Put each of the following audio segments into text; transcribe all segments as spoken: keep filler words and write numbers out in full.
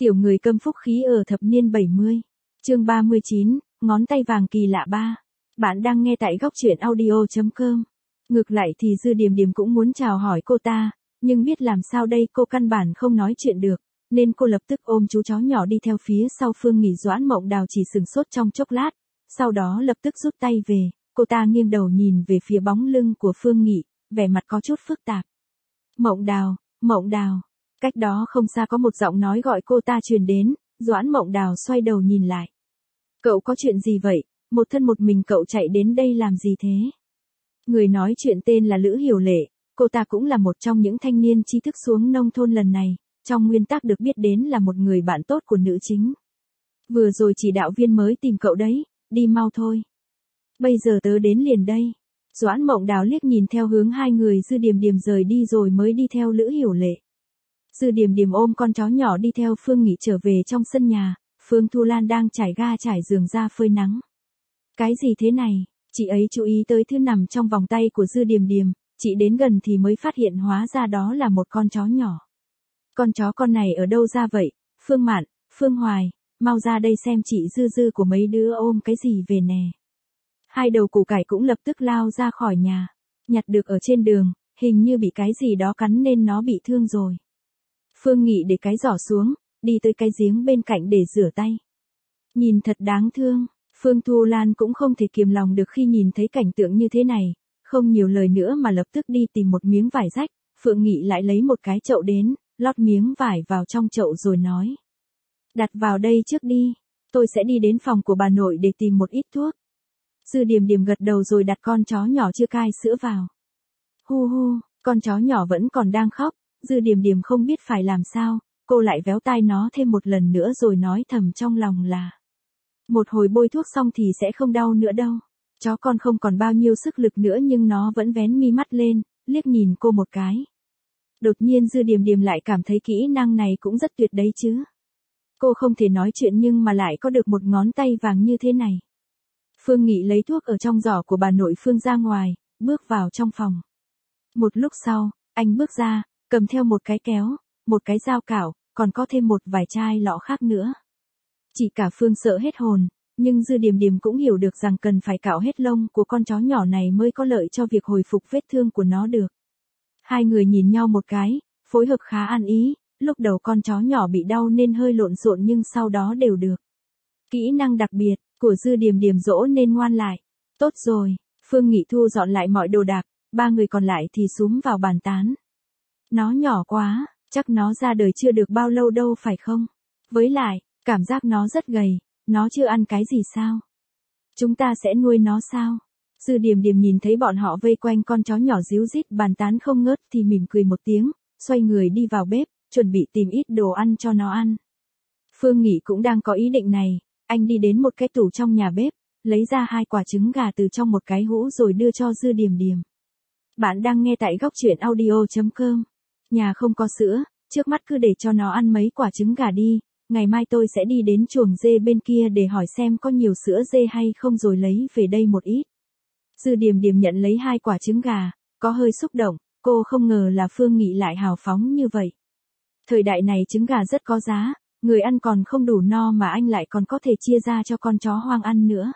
Tiểu người câm phúc khí ở thập niên bảy mươi. Chương ba mươi chín, ngón tay vàng kỳ lạ ba. Bạn đang nghe tại góc truyện audio chấm com. Ngược lại thì Dư Điềm Điềm cũng muốn chào hỏi cô ta, nhưng biết làm sao đây, cô căn bản không nói chuyện được, nên cô lập tức ôm chú chó nhỏ đi theo phía sau Phương Nghị. Doãn Mộng Đào chỉ sừng sốt trong chốc lát, sau đó lập tức rút tay về, cô ta nghiêng đầu nhìn về phía bóng lưng của Phương Nghị, vẻ mặt có chút phức tạp. Mộng Đào, Mộng Đào. Cách đó không xa có một giọng nói gọi cô ta truyền đến, Doãn Mộng Đào xoay đầu nhìn lại. Cậu có chuyện gì vậy, một thân một mình cậu chạy đến đây làm gì thế? Người nói chuyện tên là Lữ Hiểu Lệ, cô ta cũng là một trong những thanh niên trí thức xuống nông thôn lần này, trong nguyên tắc được biết đến là một người bạn tốt của nữ chính. Vừa rồi chỉ đạo viên mới tìm cậu đấy, đi mau thôi. Bây giờ tớ đến liền đây. Doãn Mộng Đào liếc nhìn theo hướng hai người Dư Điềm Điềm rời đi rồi mới đi theo Lữ Hiểu Lệ. Dư Điềm Điềm ôm con chó nhỏ đi theo Phương Nghị trở về trong sân nhà, Phương Thu Lan đang trải ga trải giường ra phơi nắng. Cái gì thế này? Chị ấy chú ý tới thứ nằm trong vòng tay của Dư Điềm Điềm, chị đến gần thì mới phát hiện hóa ra đó là một con chó nhỏ. Con chó con này ở đâu ra vậy? Phương Mạn, Phương Hoài, mau ra đây xem chị Dư Dư của mấy đứa ôm cái gì về nè. Hai đầu củ cải cũng lập tức lao ra khỏi nhà, nhặt được ở trên đường, hình như bị cái gì đó cắn nên nó bị thương rồi. Phương Nghị để cái giỏ xuống, đi tới cái giếng bên cạnh để rửa tay. Nhìn thật đáng thương, Phương Thu Lan cũng không thể kiềm lòng được khi nhìn thấy cảnh tượng như thế này, không nhiều lời nữa mà lập tức đi tìm một miếng vải rách. Phương Nghị lại lấy một cái chậu đến, lót miếng vải vào trong chậu rồi nói. Đặt vào đây trước đi, tôi sẽ đi đến phòng của bà nội để tìm một ít thuốc. Dư Điềm Điềm gật đầu rồi đặt con chó nhỏ chưa cai sữa vào. Hu hu, con chó nhỏ vẫn còn đang khóc, Dư Điềm Điềm không biết phải làm sao, cô lại véo tai nó thêm một lần nữa rồi nói thầm trong lòng là. Một hồi bôi thuốc xong thì sẽ không đau nữa đâu. Chó con không còn bao nhiêu sức lực nữa nhưng nó vẫn vén mi mắt lên, liếc nhìn cô một cái. Đột nhiên Dư Điềm Điềm lại cảm thấy kỹ năng này cũng rất tuyệt đấy chứ. Cô không thể nói chuyện nhưng mà lại có được một ngón tay vàng như thế này. Phương Nghị lấy thuốc ở trong giỏ của bà nội Phương ra ngoài, bước vào trong phòng. Một lúc sau, anh bước ra, cầm theo một cái kéo, một cái dao cạo, còn có thêm một vài chai lọ khác nữa. Chị cả Phương sợ hết hồn, nhưng Dư Điềm Điềm cũng hiểu được rằng cần phải cạo hết lông của con chó nhỏ này mới có lợi cho việc hồi phục vết thương của nó được. Hai người nhìn nhau một cái, phối hợp khá ăn ý, lúc đầu con chó nhỏ bị đau nên hơi lộn xộn nhưng sau đó đều được. Kỹ năng đặc biệt của Dư Điềm Điềm dỗ nên ngoan lại. Tốt rồi, Phương Nghị thu dọn lại mọi đồ đạc, ba người còn lại thì xúm vào bàn tán. Nó nhỏ quá, chắc nó ra đời chưa được bao lâu đâu phải không? Với lại, cảm giác nó rất gầy, nó chưa ăn cái gì sao? Chúng ta sẽ nuôi nó sao? Dư Điềm Điềm nhìn thấy bọn họ vây quanh con chó nhỏ ríu rít bàn tán không ngớt thì mỉm cười một tiếng, xoay người đi vào bếp, chuẩn bị tìm ít đồ ăn cho nó ăn. Phương Nghị cũng đang có ý định này, anh đi đến một cái tủ trong nhà bếp, lấy ra hai quả trứng gà từ trong một cái hũ rồi đưa cho Dư Điềm Điềm. Bạn đang nghe tại góc truyện audio chấm com. Nhà không có sữa, trước mắt cứ để cho nó ăn mấy quả trứng gà đi, ngày mai tôi sẽ đi đến chuồng dê bên kia để hỏi xem có nhiều sữa dê hay không rồi lấy về đây một ít. Dư Điềm Điềm nhận lấy hai quả trứng gà, có hơi xúc động, cô không ngờ là Phương Nghị lại hào phóng như vậy. Thời đại này trứng gà rất có giá, người ăn còn không đủ no mà anh lại còn có thể chia ra cho con chó hoang ăn nữa.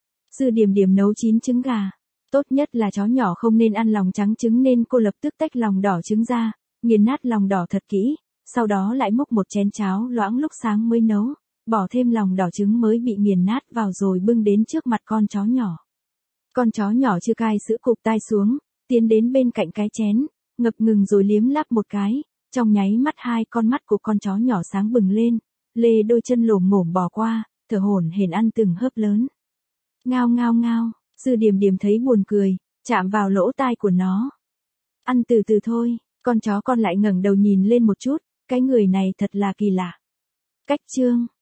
Dư Điềm Điềm nấu chín trứng gà. Tốt nhất là chó nhỏ không nên ăn lòng trắng trứng nên cô lập tức tách lòng đỏ trứng ra, nghiền nát lòng đỏ thật kỹ, sau đó lại múc một chén cháo loãng lúc sáng mới nấu, bỏ thêm lòng đỏ trứng mới bị nghiền nát vào rồi bưng đến trước mặt con chó nhỏ. Con chó nhỏ chưa cai sữa cụp tai xuống, tiến đến bên cạnh cái chén, ngập ngừng rồi liếm láp một cái, trong nháy mắt hai con mắt của con chó nhỏ sáng bừng lên, lê đôi chân lồm ngổm bò qua, thở hổn hển ăn từng hớp lớn. Ngao ngao ngao. Dư Điềm Điềm thấy buồn cười, chạm vào lỗ tai của nó. Ăn từ từ thôi, con chó con lại ngẩng đầu nhìn lên một chút, cái người này thật là kỳ lạ. Cách chương